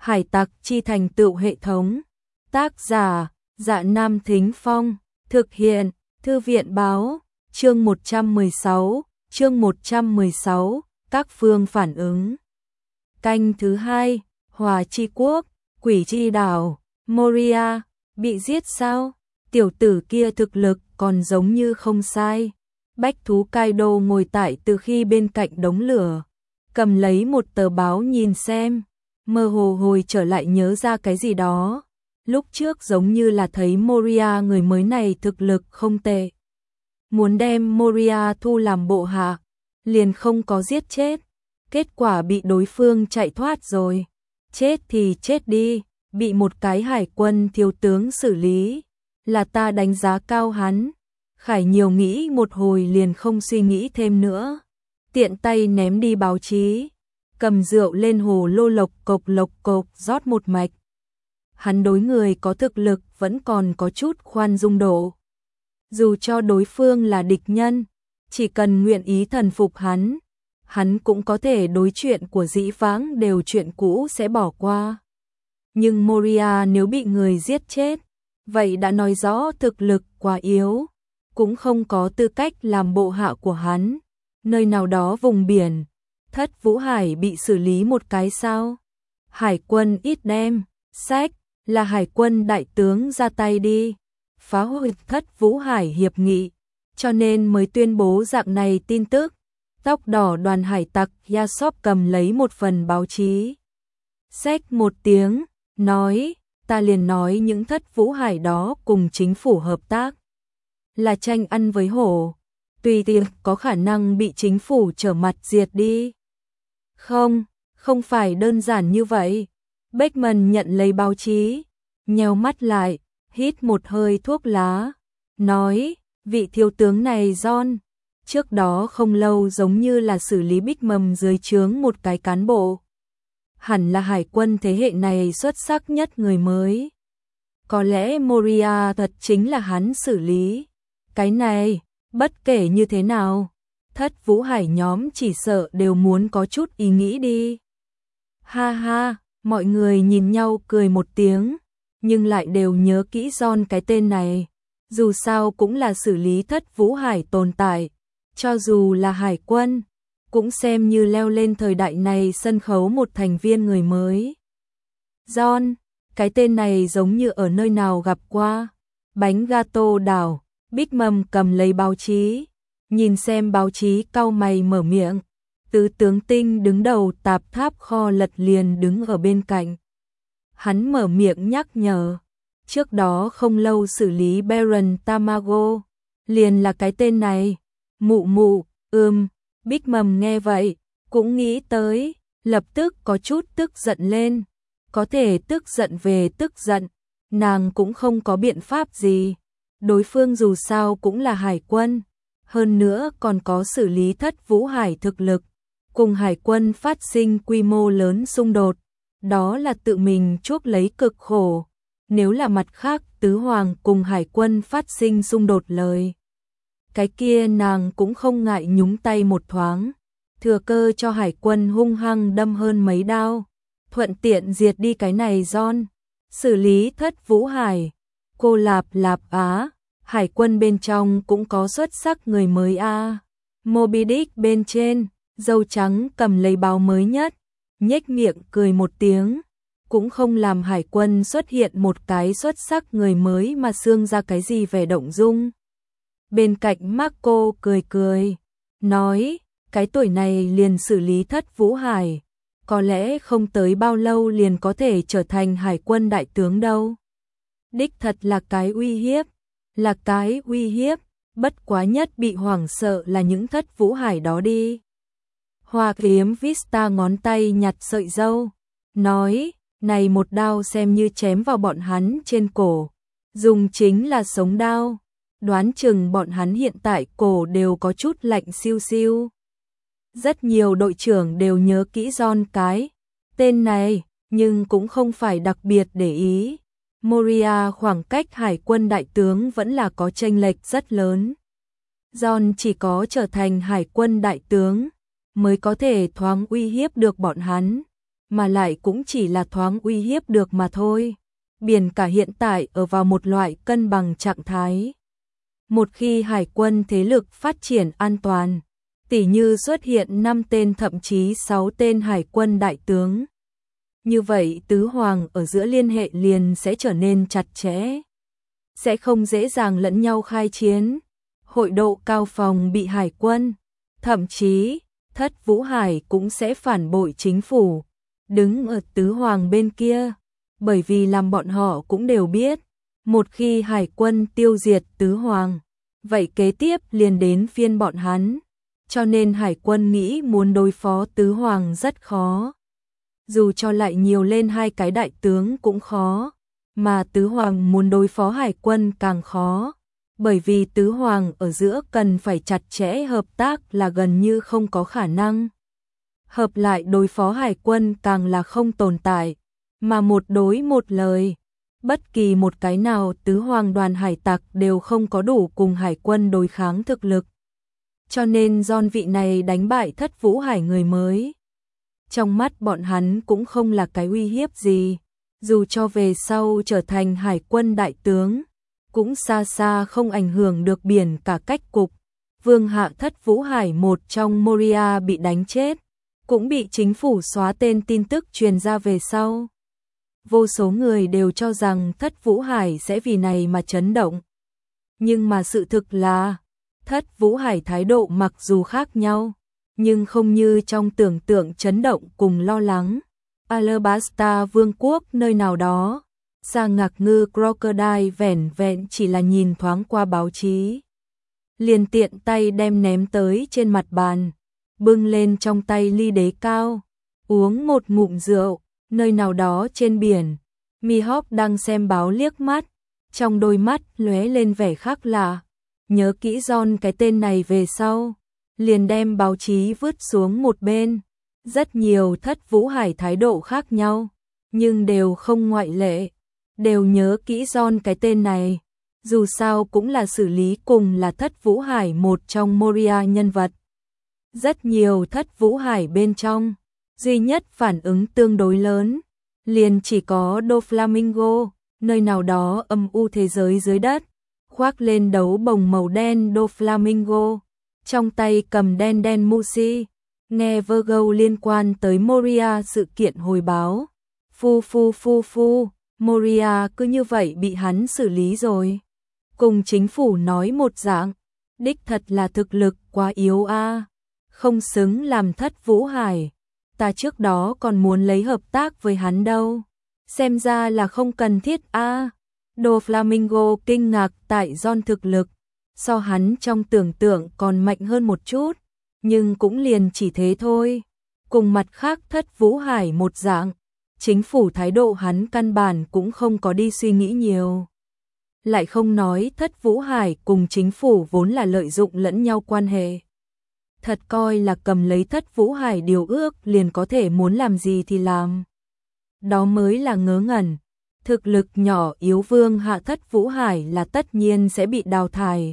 Hải tặc chi thành tựu hệ thống. Tác giả, Dạ Nam Thính Phong. Thực hiện, Thư viện báo. Chương 116, các phương phản ứng. Canh thứ 2, Hòa Chi Quốc, Quỷ Chi Đảo, Moria, bị giết sao? Tiểu tử kia thực lực còn giống như không sai. Bách thú Kaido ngồi tại từ khi bên cạnh đống lửa, cầm lấy một tờ báo nhìn xem, mơ hồ hồi trở lại nhớ ra cái gì đó. Lúc trước giống như là thấy Moria người mới này thực lực không tệ. Muốn đem Moria thu làm bộ hạ, liền không có giết chết. Kết quả bị đối phương chạy thoát rồi. Chết thì chết đi, bị một cái hải quân thiếu tướng xử lý. Là ta đánh giá cao hắn. Khải nhiều nghĩ một hồi liền không suy nghĩ thêm nữa. Tiện tay ném đi báo chí. Cầm rượu lên hồ lô lộc cộc rót một mạch. Hắn đối người có thực lực vẫn còn có chút khoan dung độ. Dù cho đối phương là địch nhân, chỉ cần nguyện ý thần phục hắn cũng có thể đối chuyện của dĩ vãng đều chuyện cũ sẽ bỏ qua. Nhưng Moria nếu bị người giết chết, vậy đã nói rõ thực lực quá yếu, cũng không có tư cách làm bộ hạ của hắn. Nơi nào đó vùng biển, Thất Vũ Hải bị xử lý một cái sao? Hải quân ít đem, sách, là hải quân đại tướng ra tay đi, phá hủy Thất Vũ Hải hiệp nghị, cho nên mới tuyên bố dạng này tin tức. Tóc đỏ đoàn hải tặc Yasop cầm lấy một phần báo chí. Xách một tiếng, nói, ta liền nói những Thất Vũ Hải đó cùng chính phủ hợp tác. Là tranh ăn với hổ, tùy tiện có khả năng bị chính phủ trở mặt diệt đi. Không phải đơn giản như vậy. Beckman nhận lấy báo chí, nheo mắt lại, hít một hơi thuốc lá, nói, vị thiếu tướng này John, trước đó không lâu giống như là xử lý Big Mom dưới trướng một cái cán bộ. Hẳn là hải quân thế hệ này xuất sắc nhất người mới. Có lẽ Moria thật chính là hắn xử lý. Cái này, bất kể như thế nào, Thất Vũ Hải nhóm chỉ sợ đều muốn có chút ý nghĩ đi. Ha ha, mọi người nhìn nhau cười một tiếng, nhưng lại đều nhớ kỹ John cái tên này. Dù sao cũng là xử lý Thất Vũ Hải tồn tại, cho dù là hải quân, cũng xem như leo lên thời đại này sân khấu một thành viên người mới. John, cái tên này giống như ở nơi nào gặp qua. Bánh gato đảo, Big Mom cầm lấy báo chí, nhìn xem báo chí cau mày mở miệng. Tứ tướng Tinh đứng đầu tạp tháp kho lật liền đứng ở bên cạnh. Hắn mở miệng nhắc nhở, trước đó không lâu xử lý Baron Tamago, liền là cái tên này. Mụ, Big Mom nghe vậy, cũng nghĩ tới, lập tức có chút tức giận lên. Có thể tức giận về tức giận, nàng cũng không có biện pháp gì. Đối phương dù sao cũng là hải quân, hơn nữa còn có xử lý Thất Vũ Hải thực lực, cùng hải quân phát sinh quy mô lớn xung đột, đó là tự mình chuốc lấy cực khổ. Nếu là mặt khác tứ hoàng cùng hải quân phát sinh xung đột lời, cái kia nàng cũng không ngại nhúng tay một thoáng, thừa cơ cho hải quân hung hăng đâm hơn mấy đao, thuận tiện diệt đi cái này John. Xử lý Thất Vũ Hải, cô Lạp Á, hải quân bên trong cũng có xuất sắc người mới a. Moby Dick bên trên, dâu trắng cầm lấy báo mới nhất, nhếch miệng cười một tiếng, cũng không làm hải quân xuất hiện một cái xuất sắc người mới mà xương ra cái gì vẻ động dung. Bên cạnh Marco cười, nói, cái tuổi này liền xử lý Thất Vũ Hải, có lẽ không tới bao lâu liền có thể trở thành hải quân đại tướng đâu. Đích thật là cái uy hiếp, bất quá nhất bị hoảng sợ là những Thất Vũ Hải đó đi. Hoa Kiếm Vista ngón tay nhặt sợi dâu, nói, này một đao xem như chém vào bọn hắn trên cổ, dùng chính là sống đao, đoán chừng bọn hắn hiện tại cổ đều có chút lạnh siêu siêu. Rất nhiều đội trưởng đều nhớ kỹ John cái tên này, nhưng cũng không phải đặc biệt để ý. Moria khoảng cách hải quân đại tướng vẫn là có chênh lệch rất lớn. John chỉ có trở thành hải quân đại tướng mới có thể thoáng uy hiếp được bọn hắn. mà lại cũng chỉ là thoáng uy hiếp được mà thôi. Biển cả hiện tại ở vào một loại cân bằng trạng thái. Một khi hải quân thế lực phát triển an toàn, tỉ như xuất hiện 5 tên thậm chí 6 tên hải quân đại tướng. Như vậy tứ hoàng ở giữa liên hệ liền sẽ trở nên chặt chẽ. Sẽ không dễ dàng lẫn nhau khai chiến. Hội độ cao phòng bị hải quân, thậm chí Thất Vũ Hải cũng sẽ phản bội chính phủ, đứng ở tứ hoàng bên kia, bởi vì làm bọn họ cũng đều biết, một khi hải quân tiêu diệt tứ hoàng, vậy kế tiếp liền đến phiên bọn hắn, cho nên hải quân nghĩ muốn đối phó tứ hoàng rất khó. Dù cho lại nhiều lên 2 cái đại tướng cũng khó, mà tứ hoàng muốn đối phó hải quân càng khó. Bởi vì tứ hoàng ở giữa cần phải chặt chẽ hợp tác là gần như không có khả năng. Hợp lại đối phó hải quân càng là không tồn tại, mà một đối một lời. Bất kỳ một cái nào tứ hoàng đoàn hải tặc đều không có đủ cùng hải quân đối kháng thực lực. Cho nên John vị này đánh bại Thất Vũ Hải người mới. Trong mắt bọn hắn cũng không là cái uy hiếp gì, dù cho về sau trở thành hải quân đại tướng. Cũng xa xa không ảnh hưởng được biển cả cách cục. Vương hạ Thất Vũ Hải một trong Moria bị đánh chết, cũng bị chính phủ xóa tên tin tức truyền ra về sau. Vô số người đều cho rằng Thất Vũ Hải sẽ vì này mà chấn động. Nhưng mà sự thực là, Thất Vũ Hải thái độ mặc dù khác nhau, nhưng không như trong tưởng tượng chấn động cùng lo lắng. Alabasta Vương quốc nơi nào đó. Sa Ngạc Ngư Crocodile vẻn vẹn chỉ là nhìn thoáng qua báo chí. Liền tiện tay đem ném tới trên mặt bàn, bưng lên trong tay ly đế cao, uống một ngụm rượu, nơi nào đó trên biển. Mihawk đang xem báo liếc mắt, trong đôi mắt lóe lên vẻ khác lạ. Nhớ kỹ John cái tên này về sau, liền đem báo chí vứt xuống một bên. Rất nhiều Thất Vũ Hải thái độ khác nhau, nhưng đều không ngoại lệ. Đều nhớ kỹ John cái tên này, dù sao cũng là xử lý cùng là Thất Vũ Hải một trong Moria nhân vật. Rất nhiều Thất Vũ Hải bên trong, duy nhất phản ứng tương đối lớn, liền chỉ có Doflamingo, nơi nào đó âm u thế giới dưới đất, khoác lên đấu bồng màu đen Doflamingo, trong tay cầm đen đen Musi, nghe Virgo liên quan tới Moria sự kiện hồi báo. Phu. Moria cứ như vậy bị hắn xử lý rồi. Cùng chính phủ nói một dạng, đích thật là thực lực quá yếu a, không xứng làm Thất Vũ Hải. Ta trước đó còn muốn lấy hợp tác với hắn đâu, xem ra là không cần thiết a. Doflamingo kinh ngạc tại John thực lực, so hắn trong tưởng tượng còn mạnh hơn một chút, nhưng cũng liền chỉ thế thôi. Cùng mặt khác Thất Vũ Hải một dạng. Chính phủ thái độ hắn căn bản cũng không có đi suy nghĩ nhiều. Lại không nói Thất Vũ Hải cùng chính phủ vốn là lợi dụng lẫn nhau quan hệ. Thật coi là cầm lấy Thất Vũ Hải điều ước liền có thể muốn làm gì thì làm. Đó mới là ngớ ngẩn. Thực lực nhỏ yếu vương hạ Thất Vũ Hải là tất nhiên sẽ bị đào thải.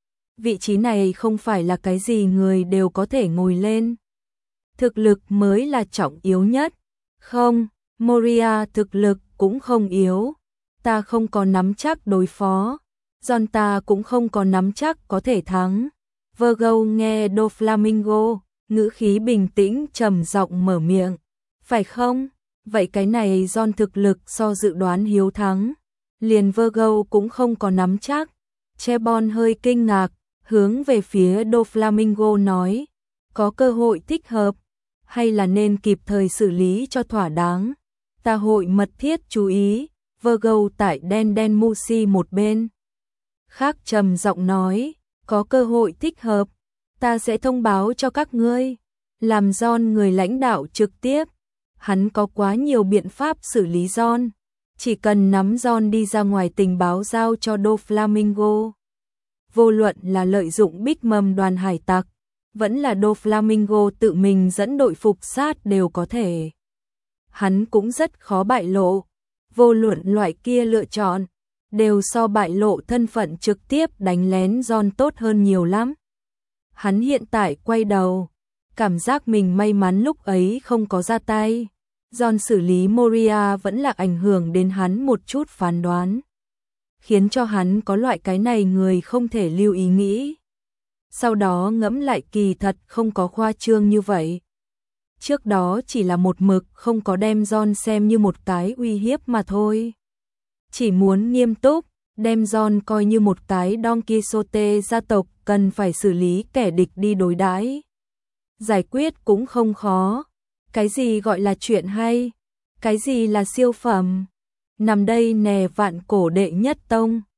Vị trí này không phải là cái gì người đều có thể ngồi lên. Thực lực mới là trọng yếu nhất. Không. Moria thực lực cũng không yếu, ta không có nắm chắc đối phó, John ta cũng không có nắm chắc có thể thắng. Virgo nghe Doflamingo, ngữ khí bình tĩnh trầm giọng mở miệng, phải không? Vậy cái này John thực lực so dự đoán hiếu thắng, liền Virgo cũng không có nắm chắc. Chebon hơi kinh ngạc, hướng về phía Doflamingo nói, có cơ hội thích hợp, hay là nên kịp thời xử lý cho thỏa đáng. Ta hội mật thiết chú ý. Virgo tại đen đen Musi một bên khác trầm giọng nói, có cơ hội thích hợp, ta sẽ thông báo cho các ngươi. Làm John người lãnh đạo trực tiếp, hắn có quá nhiều biện pháp xử lý John, chỉ cần nắm John đi ra ngoài tình báo giao cho Doflamingo. Vô luận là lợi dụng Big Mom đoàn hải tặc, vẫn là Doflamingo tự mình dẫn đội phục sát đều có thể. Hắn cũng rất khó bại lộ, vô luận loại kia lựa chọn, đều so bại lộ thân phận trực tiếp đánh lén John tốt hơn nhiều lắm. Hắn hiện tại quay đầu, cảm giác mình may mắn lúc ấy không có ra tay. John xử lý Moria vẫn là ảnh hưởng đến hắn một chút phán đoán, khiến cho hắn có loại cái này người không thể lưu ý nghĩ. Sau đó ngẫm lại kỳ thật không có khoa trương như vậy. Trước đó chỉ là một mực không có đem John xem như một cái uy hiếp mà thôi. Chỉ muốn nghiêm túc, đem John coi như một cái Don Quixote gia tộc cần phải xử lý kẻ địch đi đối đãi. Giải quyết cũng không khó. Cái gì gọi là chuyện hay? Cái gì là siêu phẩm? Nằm đây nè vạn cổ đệ nhất tông.